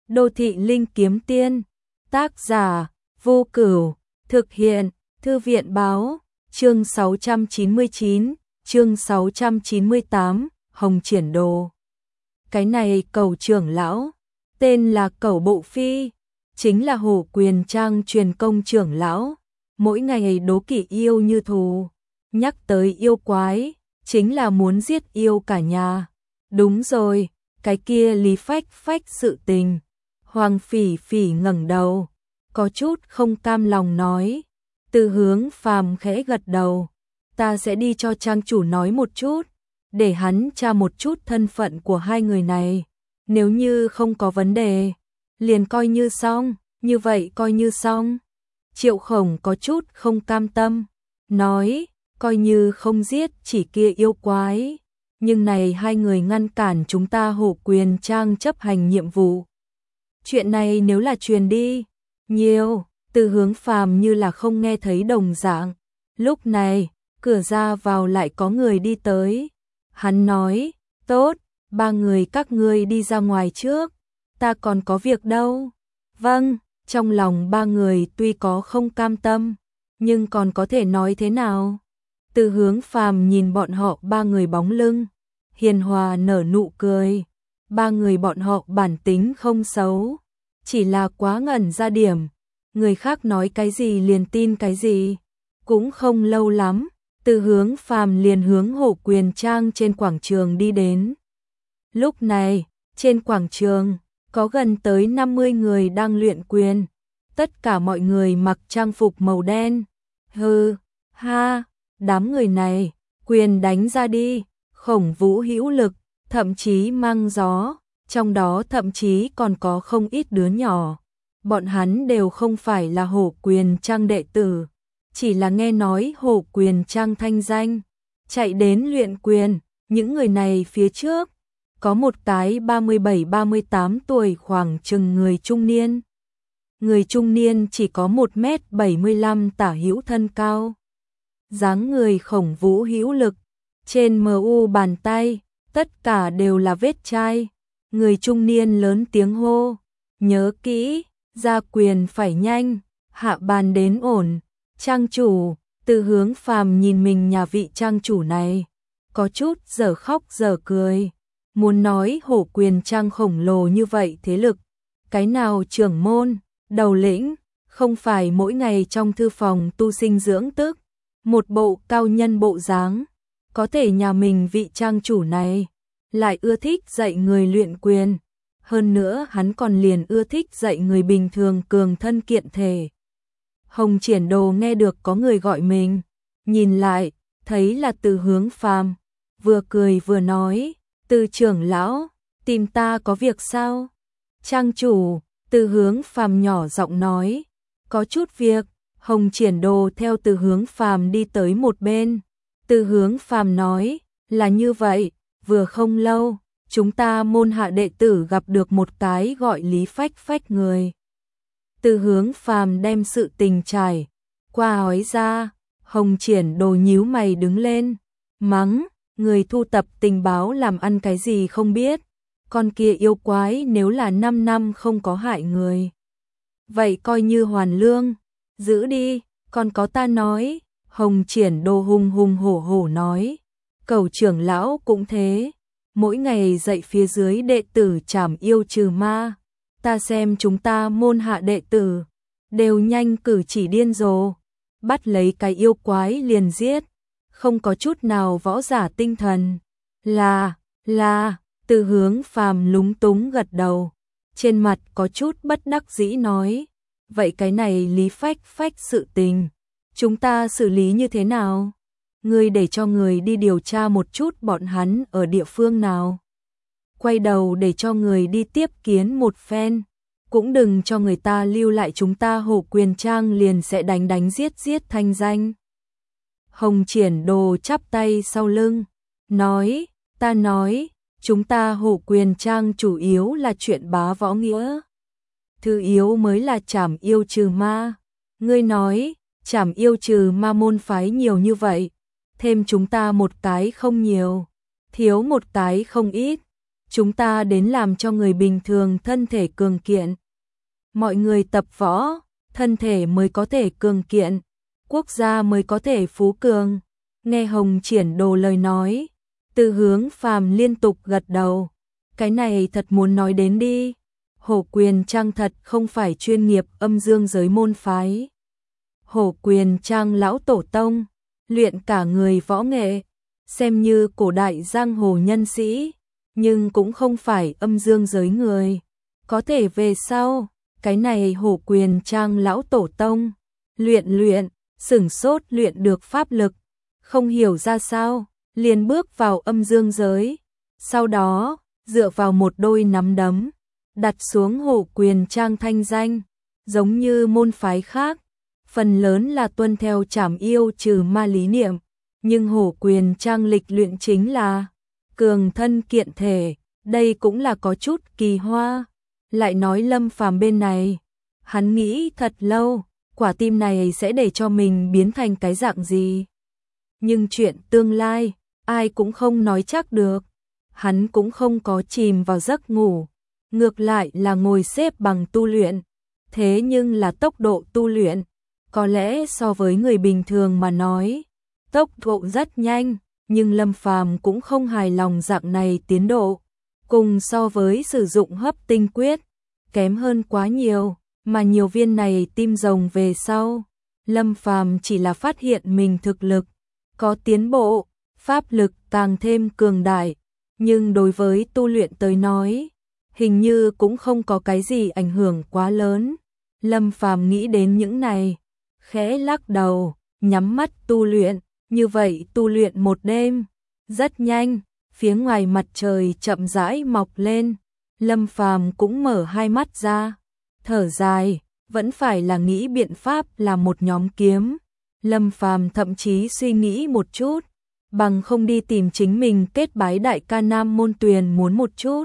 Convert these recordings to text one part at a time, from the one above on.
Đô thị linh kiếm tiên, tác giả, Vô Cửu, thực hiện, Thư viện báo, chương 699, chương 698, Hồng Triển Đồ. Cái này Cẩu trưởng lão, tên là Cẩu Bộ Phi, chính là Hổ Quyền Trang truyền công trưởng lão, mỗi ngày đố kỵ yêu như thù, nhắc tới yêu quái, chính là muốn giết yêu cả nhà. Đúng rồi, cái kia Lý Phách Phách sự tình. Hoàng Phỉ Phỉ ngẩng đầu, có chút không cam lòng nói. Từ Hướng Phàm khẽ gật đầu, ta sẽ đi cho trang chủ nói một chút, để hắn tra một chút thân phận của hai người này. Nếu như không có vấn đề, liền coi như xong, như vậy coi như xong. Triệu Khổng có chút không cam tâm, nói, coi như không giết chỉ kia yêu quái, nhưng này hai người ngăn cản chúng ta Hổ Quyền Trang chấp hành nhiệm vụ. Chuyện này nếu là truyền đi, nhiều, Từ Hướng Phàm như là không nghe thấy đồng dạng. Lúc này, cửa ra vào lại có người đi tới. Hắn nói, tốt, ba người các ngươi đi ra ngoài trước, ta còn có việc đâu. Vâng, trong lòng ba người tuy có không cam tâm, nhưng còn có thể nói thế nào. Từ Hướng Phàm nhìn bọn họ ba người bóng lưng, hiền hòa nở nụ cười. Ba người bọn họ bản tính không xấu, chỉ là quá ngẩn ra điểm, người khác nói cái gì liền tin cái gì. Cũng không lâu lắm, Từ Hướng Phàm liền hướng Hổ Quyền Trang trên quảng trường đi đến. Lúc này, trên quảng trường, có gần tới 50 người đang luyện quyền, tất cả mọi người mặc trang phục màu đen. Hừ, ha, đám người này, quyền đánh ra đi, khổng vũ hữu lực, thậm chí mang gió, trong đó thậm chí còn có không ít đứa nhỏ. Bọn hắn đều không phải là Hổ Quyền Trang đệ tử, chỉ là nghe nói Hổ Quyền Trang thanh danh, chạy đến luyện quyền. Những người này phía trước, có một cái 37-38 tuổi khoảng chừng người trung niên. Người trung niên chỉ có 1m75 tả hữu thân cao. Dáng người khổng vũ hữu lực, trên mu bàn tay, tất cả đều là vết chai. Người trung niên lớn tiếng hô, nhớ kỹ, ra quyền phải nhanh, hạ bàn đến ổn. Trang chủ, Từ Hướng Phàm nhìn mình nhà vị trang chủ này, có chút giờ khóc giờ cười. Muốn nói Hổ Quyền Trang khổng lồ như vậy thế lực, cái nào trưởng môn, đầu lĩnh, không phải mỗi ngày trong thư phòng tu sinh dưỡng tức, một bộ cao nhân bộ dáng. Có thể nhà mình vị trang chủ này lại ưa thích dạy người luyện quyền, hơn nữa hắn còn liền ưa thích dạy người bình thường cường thân kiện thể. Hồng Triển Đồ nghe được có người gọi mình, nhìn lại, thấy là Từ Hướng Phàm, vừa cười vừa nói, Từ trưởng lão, tìm ta có việc sao? Trang chủ, Từ Hướng Phàm nhỏ giọng nói, có chút việc. Hồng Triển Đồ theo Từ Hướng Phàm đi tới một bên. Từ Hướng Phàm nói, là như vậy, vừa không lâu, chúng ta môn hạ đệ tử gặp được một cái gọi Lý Phách Phách người. Từ Hướng Phàm đem sự tình trải qua nói ra. Hồng Triển Đồ nhíu mày đứng lên, mắng, người thu tập tình báo làm ăn cái gì không biết, con kia yêu quái nếu là 5 năm không có hại người, vậy coi như hoàn lương, giữ đi, còn có ta nói. Hồng Triển Đồ hùng hùng hổ hổ nói, Cẩu trưởng lão cũng thế, mỗi ngày dạy phía dưới đệ tử trảm yêu trừ ma, ta xem chúng ta môn hạ đệ tử đều nhanh cử chỉ điên rồ, bắt lấy cái yêu quái liền giết, không có chút nào võ giả tinh thần. Là, Từ Hướng Phàm lúng túng gật đầu, trên mặt có chút bất đắc dĩ nói, vậy cái này Lý Phách Phách sự tình, chúng ta xử lý như thế nào? Ngươi để cho người đi điều tra một chút bọn hắn ở địa phương nào. Quay đầu để cho người đi tiếp kiến một phen, cũng đừng cho người ta lưu lại chúng ta Hổ Quyền Trang liền sẽ đánh giết thanh danh. Hồng Triển Đồ chắp tay sau lưng, nói, ta nói, chúng ta Hổ Quyền Trang chủ yếu là chuyện bá võ nghĩa. Thứ yếu mới là trảm yêu trừ ma. Ngươi nói, trảm yêu trừ ma môn phái nhiều như vậy, thêm chúng ta một cái không nhiều, thiếu một cái không ít, chúng ta đến làm cho người bình thường thân thể cường kiện. Mọi người tập võ, thân thể mới có thể cường kiện, quốc gia mới có thể phú cường. Nghe Hồng Triển Đồ lời nói, Từ Hướng Phàm liên tục gật đầu. Cái này thật muốn nói đến đi. Hổ Quyền Trang thật không phải chuyên nghiệp âm dương giới môn phái. Hổ Quyền Trang lão tổ tông, luyện cả người võ nghệ, xem như cổ đại giang hồ nhân sĩ, nhưng cũng không phải âm dương giới người. Có thể về sau, cái này Hổ Quyền Trang lão tổ tông, luyện, sửng sốt luyện được pháp lực, không hiểu ra sao, liền bước vào âm dương giới. Sau đó, dựa vào một đôi nắm đấm, đặt xuống Hổ Quyền Trang thanh danh, giống như môn phái khác, phần lớn là tuân theo trảm yêu trừ ma lý niệm, nhưng Hổ Quyền Trang lịch luyện chính là cường thân kiện thể, đây cũng là có chút kỳ hoa. Lại nói Lâm Phàm bên này, hắn nghĩ thật lâu, quả tim này sẽ để cho mình biến thành cái dạng gì. Nhưng chuyện tương lai, ai cũng không nói chắc được. Hắn cũng không có chìm vào giấc ngủ, ngược lại là ngồi xếp bằng tu luyện. Thế nhưng là tốc độ tu luyện, có lẽ so với người bình thường mà nói, tốc độ rất nhanh, nhưng Lâm Phàm cũng không hài lòng dạng này tiến độ. Cùng so với sử dụng hấp tinh quyết, kém hơn quá nhiều, mà nhiều viên này tim rồng về sau, Lâm Phàm chỉ là phát hiện mình thực lực có tiến bộ, pháp lực càng thêm cường đại, nhưng đối với tu luyện tới nói, hình như cũng không có cái gì ảnh hưởng quá lớn. Lâm Phàm nghĩ đến những này, khẽ lắc đầu, nhắm mắt tu luyện, như vậy tu luyện một đêm, rất nhanh, phía ngoài mặt trời chậm rãi mọc lên, Lâm Phàm cũng mở hai mắt ra, thở dài, vẫn phải là nghĩ biện pháp làm một nhóm kiếm. Lâm Phàm thậm chí suy nghĩ một chút, bằng không đi tìm chính mình kết bái đại ca Nam Môn Tuyền muốn một chút.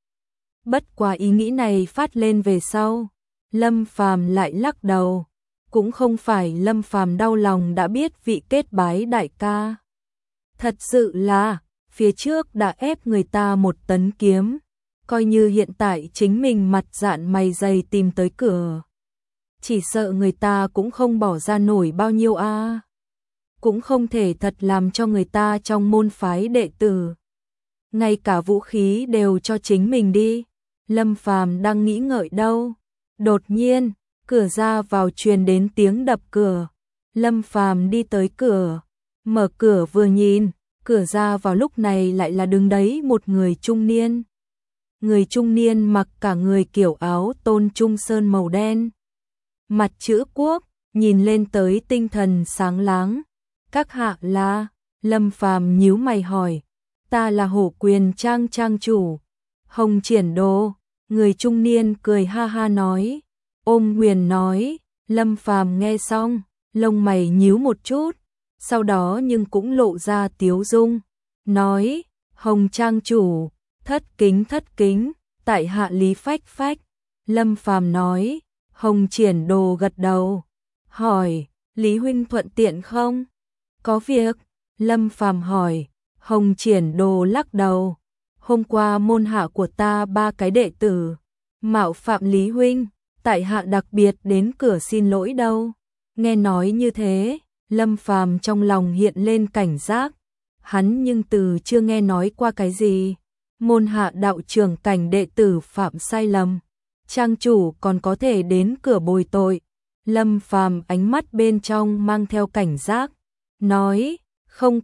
Bất quá ý nghĩ này phát lên về sau, Lâm Phàm lại lắc đầu, cũng không phải Lâm Phàm đau lòng đã biết vị kết bái đại ca. Thật sự là, phía trước đã ép người ta 1 tấn kiếm, coi như hiện tại chính mình mặt dạn mày dày tìm tới cửa. Chỉ sợ người ta cũng không bỏ ra nổi bao nhiêu a. Cũng không thể thật làm cho người ta trong môn phái đệ tử. Ngay cả vũ khí đều cho chính mình đi. Lâm Phàm đang nghĩ ngợi đâu. Đột nhiên, cửa ra vào truyền đến tiếng đập cửa. Lâm Phàm đi tới cửa, mở cửa vừa nhìn, cửa ra vào lúc này lại là đứng đấy một người trung niên. Người trung niên mặc cả người kiểu áo tôn trung sơn màu đen. Mặt chữ quốc, nhìn lên tới tinh thần sáng láng. Các hạ là, Lâm Phàm nhíu mày hỏi, ta là Hổ Quyền Trang trang chủ, Hồng Triển Đồ. Người trung niên cười ha ha nói, ôm quyền nói. Lâm Phàm nghe xong, lông mày nhíu một chút, sau đó nhưng cũng lộ ra tiếu dung, nói, Hồng trang chủ, thất kính, tại hạ Lý Phách Phách. Lâm Phàm nói. Hồng Triển Đồ gật đầu, hỏi, Lý huynh thuận tiện không? Có việc? Lâm Phàm hỏi. Hồng Triển Đồ lắc đầu, hôm qua môn hạ của ta 3 cái đệ tử mạo phạm Lý huynh, tại hạ đặc biệt đến cửa xin lỗi đâu. Nghe nói như thế, Lâm Phàm trong lòng hiện lên cảnh giác, hắn nhưng từ chưa nghe nói qua cái gì môn hạ đạo trưởng cảnh đệ tử phạm sai lầm, trang chủ còn có thể đến cửa bồi tội. Lâm Phàm ánh mắt bên trong mang theo cảnh giác, nói, không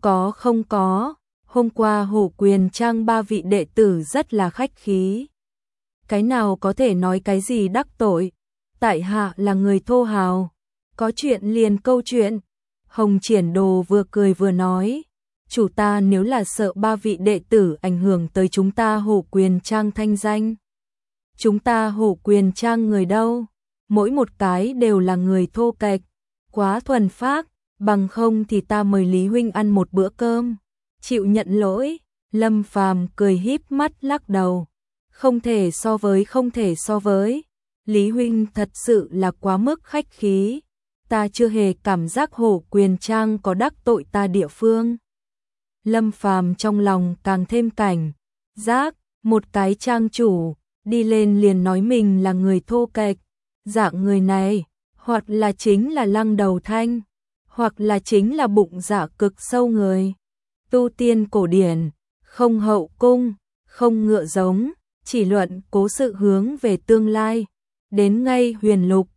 có, hôm qua Hổ Quyền Trang 3 vị đệ tử rất là khách khí. Cái nào có thể nói cái gì đắc tội, tại hạ là người thô hào, có chuyện liền câu chuyện. Hồng Triển Đồ vừa cười vừa nói, chủ ta nếu là sợ 3 vị đệ tử ảnh hưởng tới chúng ta Hổ Quyền Trang thanh danh. Chúng ta Hổ Quyền Trang người đâu, mỗi một cái đều là người thô kệch, quá thuần phác, bằng không thì ta mời Lý huynh ăn một bữa cơm, chịu nhận lỗi. Lâm Phàm cười híp mắt lắc đầu, không thể so với, Lý huynh thật sự là quá mức khách khí, ta chưa hề cảm giác Hổ Quyền Trang có đắc tội ta địa phương. Lâm Phàm trong lòng càng thêm cảnh giác, Một cái trang chủ, đi lên liền nói mình là người thô kệch, dạng người này, hoặc là chính là lăng đầu thanh, hoặc là chính là bụng dạ cực sâu người. Tu tiên cổ điển, không hậu cung, không ngựa giống, chỉ luận cố sự hướng về tương lai. Đến ngay huyền lục,